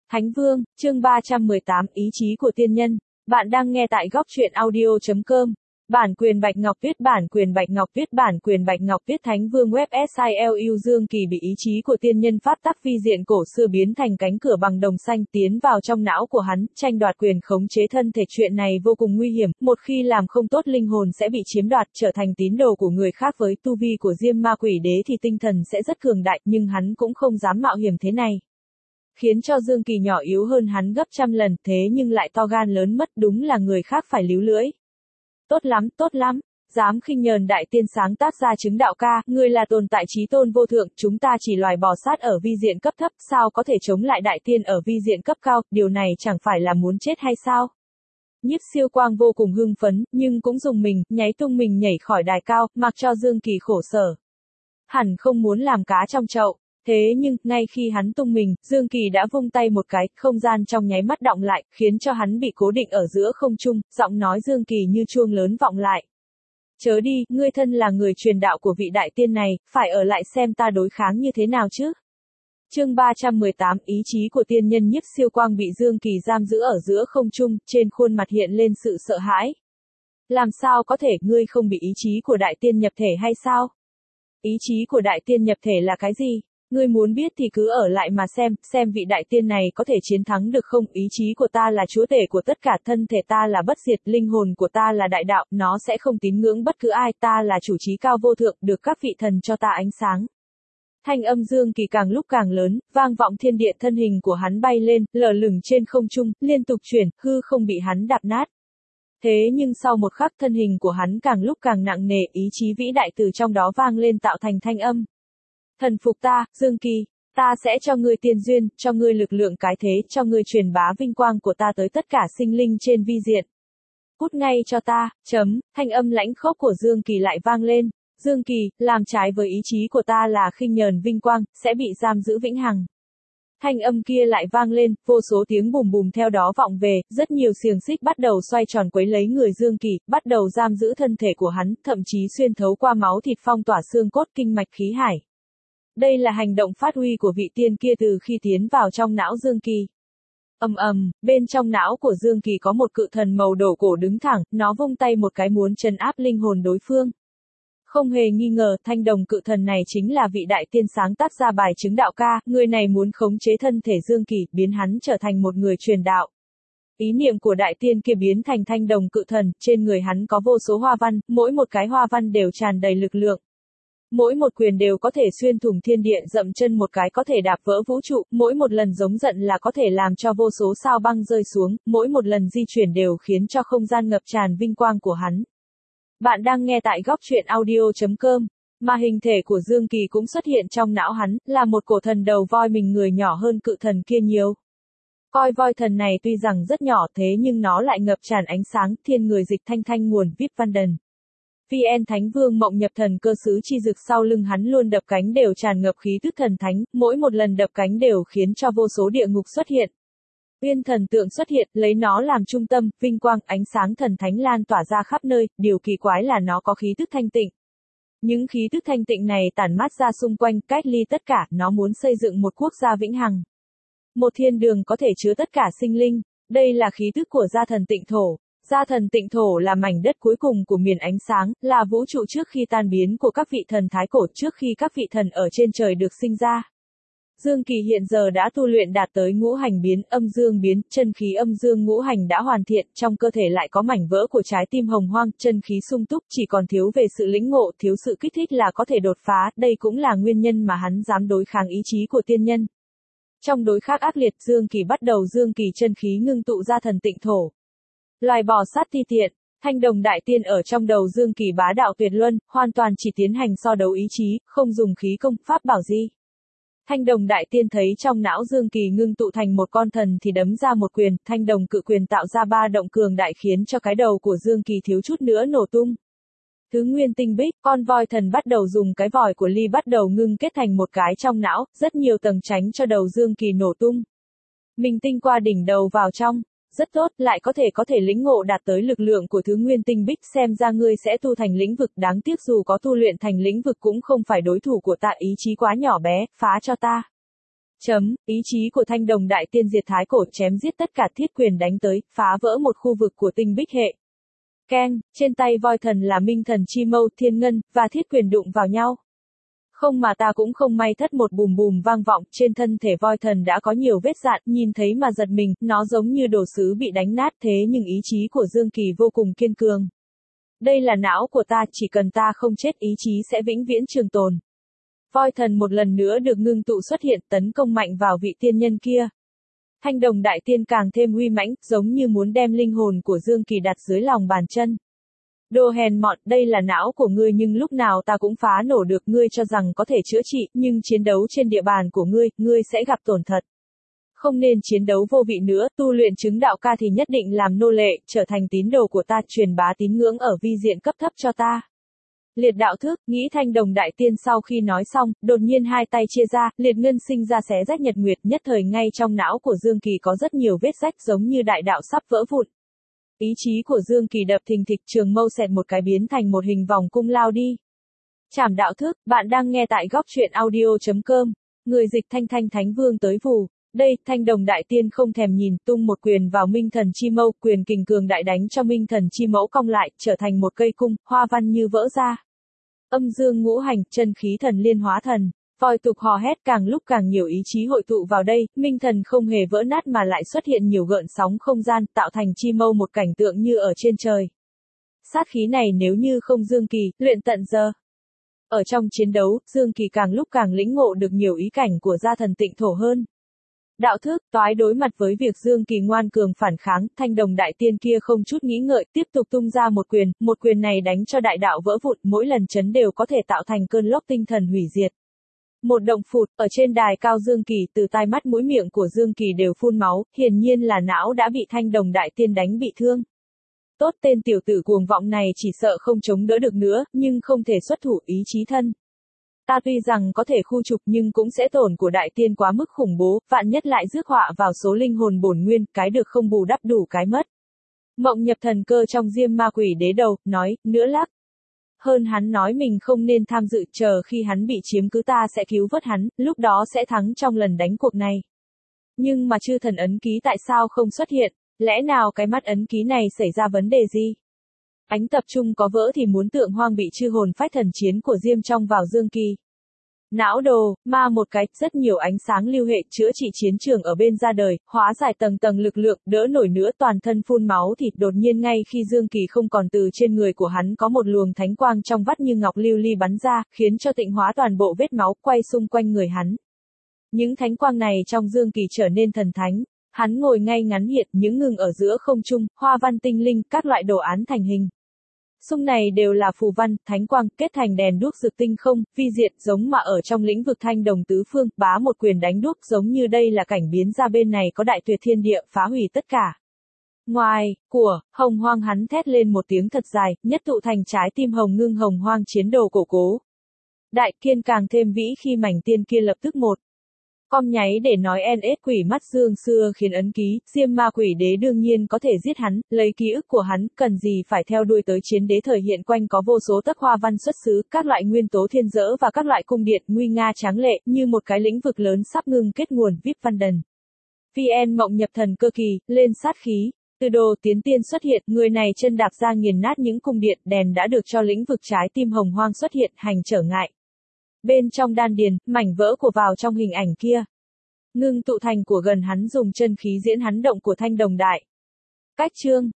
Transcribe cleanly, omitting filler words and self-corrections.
Thánh Vương, chương 318, ý chí của tiên nhân. Bạn đang nghe tại góc truyện audio.com. Bản quyền Bạch Ngọc Tuyết, bản quyền Bạch Ngọc Tuyết, bản quyền Bạch Ngọc Tuyết. Thánh Vương web SILU Dương Kỳ bị ý chí của tiên nhân pháp tắc vi diện cổ xưa biến thành cánh cửa bằng đồng xanh tiến vào trong não của hắn, tranh đoạt quyền khống chế thân thể. Chuyện này vô cùng nguy hiểm, một khi làm không tốt linh hồn sẽ bị chiếm đoạt, trở thành tín đồ của người khác. Với tu vi của Diêm Ma Quỷ Đế thì tinh thần sẽ rất cường đại, nhưng hắn cũng không dám mạo hiểm thế này. Khiến cho Dương Kỳ nhỏ yếu hơn hắn gấp trăm lần, thế nhưng lại to gan lớn mất, đúng là người khác phải líu lưỡi. Tốt lắm, dám khinh nhờn đại tiên sáng tác ra chứng đạo ca, ngươi là tồn tại chí tôn vô thượng, chúng ta chỉ loài bò sát ở vi diện cấp thấp, sao có thể chống lại đại tiên ở vi diện cấp cao, điều này chẳng phải là muốn chết hay sao? Nhiếp Siêu Quang vô cùng hưng phấn, nhưng cũng dùng mình, nháy tung mình nhảy khỏi đài cao, mặc cho Dương Kỳ khổ sở. Hẳn không muốn làm cá trong chậu. Thế nhưng, ngay khi hắn tung mình, Dương Kỳ đã vung tay một cái, không gian trong nháy mắt đọng lại, khiến cho hắn bị cố định ở giữa không trung, giọng nói Dương Kỳ như chuông lớn vọng lại. Chớ đi, ngươi thân là người truyền đạo của vị đại tiên này, phải ở lại xem ta đối kháng như thế nào chứ. Chương 318, ý chí của tiên nhân. Nhiếp Siêu Quang bị Dương Kỳ giam giữ ở giữa không trung, trên khuôn mặt hiện lên sự sợ hãi. Làm sao có thể, ngươi không bị ý chí của đại tiên nhập thể hay sao? Ý chí của đại tiên nhập thể là cái gì? Ngươi muốn biết thì cứ ở lại mà xem vị đại tiên này có thể chiến thắng được không? Ý chí của ta là chúa tể của tất cả, thân thể ta là bất diệt, linh hồn của ta là đại đạo, nó sẽ không tín ngưỡng bất cứ ai, ta là chủ trí cao vô thượng, được các vị thần cho ta ánh sáng. Thanh âm Dương Kỳ càng lúc càng lớn, vang vọng thiên địa, thân hình của hắn bay lên, lờ lửng trên không trung, liên tục chuyển, hư không bị hắn đạp nát. Thế nhưng sau một khắc thân hình của hắn càng lúc càng nặng nề, ý chí vĩ đại từ trong đó vang lên tạo thành thanh âm. Thần phục ta, Dương Kỳ, ta sẽ cho ngươi tiên duyên, cho ngươi lực lượng cái thế, cho ngươi truyền bá vinh quang của ta tới tất cả sinh linh trên vi diện. Cút ngay cho ta, thanh âm lãnh khốc của Dương Kỳ lại vang lên. Dương Kỳ, làm trái với ý chí của ta là khinh nhờn vinh quang, sẽ bị giam giữ vĩnh hằng. Thanh âm kia lại vang lên, vô số tiếng bùm bùm theo đó vọng về, rất nhiều xiềng xích bắt đầu xoay tròn quấy lấy người Dương Kỳ, bắt đầu giam giữ thân thể của hắn, thậm chí xuyên thấu qua máu thịt phong tỏa xương cốt kinh mạch khí hải. Đây là hành động phát huy của vị tiên kia từ khi tiến vào trong não Dương Kỳ. Bên trong não của Dương Kỳ có một cự thần màu đổ cổ đứng thẳng, nó vung tay một cái muốn trấn áp linh hồn đối phương. Không hề nghi ngờ, thanh đồng cự thần này chính là vị đại tiên sáng tác ra bài chứng đạo ca, người này muốn khống chế thân thể Dương Kỳ, biến hắn trở thành một người truyền đạo. Ý niệm của đại tiên kia biến thành thanh đồng cự thần, trên người hắn có vô số hoa văn, mỗi một cái hoa văn đều tràn đầy lực lượng. Mỗi một quyền đều có thể xuyên thủng thiên địa, dậm chân một cái có thể đạp vỡ vũ trụ, mỗi một lần giống giận là có thể làm cho vô số sao băng rơi xuống, mỗi một lần di chuyển đều khiến cho không gian ngập tràn vinh quang của hắn. Bạn đang nghe tại góc truyện audio.com, mà hình thể của Dương Kỳ cũng xuất hiện trong não hắn, là một cổ thần đầu voi mình người nhỏ hơn cự thần kia nhiều. Coi voi thần này tuy rằng rất nhỏ thế nhưng nó lại ngập tràn ánh sáng, thiên người dịch thanh nguồn VIP Văn Đần. VN Thánh Vương Mộng Nhập Thần Cơ Sứ Chi Dực sau lưng hắn luôn đập cánh đều tràn ngập khí tức thần thánh, mỗi một lần đập cánh đều khiến cho vô số địa ngục xuất hiện. Uyên thần tượng xuất hiện, lấy nó làm trung tâm, vinh quang, ánh sáng thần thánh lan tỏa ra khắp nơi, điều kỳ quái là nó có khí tức thanh tịnh. Những khí tức thanh tịnh này tản mát ra xung quanh, cách ly tất cả, nó muốn xây dựng một quốc gia vĩnh hằng. Một thiên đường có thể chứa tất cả sinh linh, đây là khí tức của gia thần Tịnh Thổ. Gia thần Tịnh Thổ là mảnh đất cuối cùng của miền ánh sáng, là vũ trụ trước khi tan biến của các vị thần thái cổ, trước khi các vị thần ở trên trời được sinh ra. Dương Kỳ hiện giờ đã tu luyện đạt tới ngũ hành biến, âm dương biến, chân khí âm dương ngũ hành đã hoàn thiện, trong cơ thể lại có mảnh vỡ của trái tim hồng hoang, chân khí sung túc, chỉ còn thiếu về sự lĩnh ngộ, thiếu sự kích thích là có thể đột phá, đây cũng là nguyên nhân mà hắn dám đối kháng ý chí của tiên nhân. Trong đối kháng ác liệt, Dương Kỳ chân khí ngưng tụ ra thần Tịnh Thổ. Loài bò sát ti tiện, thanh đồng đại tiên ở trong đầu Dương Kỳ bá đạo tuyệt luân, hoàn toàn chỉ tiến hành so đấu ý chí, không dùng khí công, pháp bảo gì. Thanh đồng đại tiên thấy trong não Dương Kỳ ngưng tụ thành một con thần thì đấm ra một quyền, thanh đồng cự quyền tạo ra ba động cường đại khiến cho cái đầu của Dương Kỳ thiếu chút nữa nổ tung. Thứ nguyên tinh bích, con voi thần bắt đầu dùng cái vòi của ly bắt đầu ngưng kết thành một cái trong não, rất nhiều tầng tránh cho đầu Dương Kỳ nổ tung. Minh tinh qua đỉnh đầu vào trong. Rất tốt, lại có thể lĩnh ngộ đạt tới lực lượng của thứ nguyên tinh bích, xem ra ngươi sẽ tu thành lĩnh vực, đáng tiếc dù có tu luyện thành lĩnh vực cũng không phải đối thủ của ta, ý chí quá nhỏ bé, phá cho ta. Ý chí của Thanh Đồng Đại Tiên diệt thái cổ, chém giết tất cả thiết quyền đánh tới, phá vỡ một khu vực của tinh bích hệ. Keng, trên tay voi thần là minh thần chi mâu, thiên ngân, và thiết quyền đụng vào nhau. Không mà ta cũng không may thất một bùm bùm vang vọng, trên thân thể voi thần đã có nhiều vết dạn, nhìn thấy mà giật mình, nó giống như đồ sứ bị đánh nát, thế nhưng ý chí của Dương Kỳ vô cùng kiên cường. Đây là não của ta, chỉ cần ta không chết ý chí sẽ vĩnh viễn trường tồn. Voi thần một lần nữa được ngưng tụ xuất hiện, tấn công mạnh vào vị tiên nhân kia. Thanh Đồng Đại Tiên càng thêm uy mãnh, giống như muốn đem linh hồn của Dương Kỳ đặt dưới lòng bàn chân. Đồ hèn mọn, đây là não của ngươi nhưng lúc nào ta cũng phá nổ được, ngươi cho rằng có thể chữa trị, nhưng chiến đấu trên địa bàn của ngươi sẽ gặp tổn thật. Không nên chiến đấu vô vị nữa, tu luyện chứng đạo ca thì nhất định làm nô lệ, trở thành tín đồ của ta, truyền bá tín ngưỡng ở vi diện cấp thấp cho ta. Liệt đạo thức, nghĩ Thanh Đồng Đại Tiên sau khi nói xong, đột nhiên hai tay chia ra, liệt ngân sinh ra xé rách nhật nguyệt, nhất thời ngay trong não của Dương Kỳ có rất nhiều vết rách giống như đại đạo sắp vỡ vụn. Ý chí của Dương Kỳ đập thình thịch, trường mâu xẹt một cái biến thành một hình vòng cung lao đi. Trảm đạo thức, bạn đang nghe tại góc truyện audio.com. Người dịch Thanh Thanh Thánh Vương tới vù. Đây, Thanh Đồng Đại Tiên không thèm nhìn, tung một quyền vào minh thần chi mâu, quyền kình cường đại đánh cho minh thần chi mẫu cong lại, trở thành một cây cung, hoa văn như vỡ ra. Âm dương ngũ hành, chân khí thần liên hóa thần. Voi tục hò hét, càng lúc càng nhiều ý chí hội tụ vào đây, minh thần không hề vỡ nát mà lại xuất hiện nhiều gợn sóng không gian, tạo thành chi mâu một cảnh tượng như ở trên trời. Sát khí này nếu như không Dương Kỳ, luyện tận giờ. Ở trong chiến đấu, Dương Kỳ càng lúc càng lĩnh ngộ được nhiều ý cảnh của gia thần Tịnh Thổ hơn. Đạo thức, toái đối mặt với việc Dương Kỳ ngoan cường phản kháng, Thanh Đồng Đại Tiên kia không chút nghĩ ngợi, tiếp tục tung ra một quyền này đánh cho đại đạo vỡ vụn, mỗi lần chấn đều có thể tạo thành cơn lốc tinh thần hủy diệt. Một động phụt, ở trên đài cao Dương Kỳ, từ tai mắt mũi miệng của Dương Kỳ đều phun máu, hiển nhiên là não đã bị Thanh Đồng Đại Tiên đánh bị thương. Tốt, tên tiểu tử cuồng vọng này chỉ sợ không chống đỡ được nữa, nhưng không thể xuất thủ, ý chí thân. Ta tuy rằng có thể khu trục nhưng cũng sẽ tổn của Đại Tiên quá mức khủng bố, vạn nhất lại rước họa vào số linh hồn bổn nguyên, cái được không bù đắp đủ cái mất. Mộng nhập thần cơ trong Diêm Ma Quỷ Đế đầu, nói, nữa lắc. Hơn hắn nói mình không nên tham dự, chờ khi hắn bị chiếm cứ ta sẽ cứu vớt hắn, lúc đó sẽ thắng trong lần đánh cuộc này. Nhưng mà chư thần ấn ký tại sao không xuất hiện, lẽ nào cái mắt ấn ký này xảy ra vấn đề gì? Ánh tập trung có vỡ thì muốn tượng hoang bị chư hồn phách thần chiến của Diêm trong vào Dương Kỳ. Não đồ, ma một cái, rất nhiều ánh sáng lưu hệ chữa trị chiến trường ở bên ra đời, hóa giải tầng tầng lực lượng, đỡ nổi nữa toàn thân phun máu thịt, đột nhiên ngay khi Dương Kỳ không còn, từ trên người của hắn có một luồng thánh quang trong vắt như ngọc lưu ly bắn ra, khiến cho tịnh hóa toàn bộ vết máu quay xung quanh người hắn. Những thánh quang này trong Dương Kỳ trở nên thần thánh, hắn ngồi ngay ngắn hiện, những ngừng ở giữa không trung, hoa văn tinh linh, các loại đồ án thành hình. Xung này đều là phù văn, thánh quang, kết thành đèn đuốc rực tinh không, vi diện, giống mà ở trong lĩnh vực thanh đồng tứ phương, bá một quyền đánh đuốc, giống như đây là cảnh biến ra bên này có đại tuyệt thiên địa, phá hủy tất cả. Ngoài, của, hồng hoang hắn thét lên một tiếng thật dài, nhất tụ thành trái tim hồng ngưng hồng hoang chiến đồ cổ cố. Đại kiên càng thêm vĩ khi mảnh tiên kia lập tức một. Com nháy để nói NS quỷ mắt Dương xưa khiến ấn ký, Diêm Ma Quỷ Đế đương nhiên có thể giết hắn, lấy ký ức của hắn, cần gì phải theo đuôi tới chiến đế thời hiện quanh có vô số tấc hoa văn xuất xứ, các loại nguyên tố thiên dỡ và các loại cung điện nguy nga tráng lệ, như một cái lĩnh vực lớn sắp ngưng kết nguồn VIP văn đần. VN Mộng nhập thần cơ kỳ, lên sát khí. Từ đồ tiến tiên xuất hiện, người này chân đạp ra nghiền nát những cung điện, đèn đã được cho lĩnh vực trái tim hồng hoang xuất hiện, hành trở ngại. Bên trong đan điền, mảnh vỡ của vào trong hình ảnh kia. Ngưng tụ thành của gần hắn dùng chân khí diễn hắn động của Thanh Đồng Đại. Cách chương.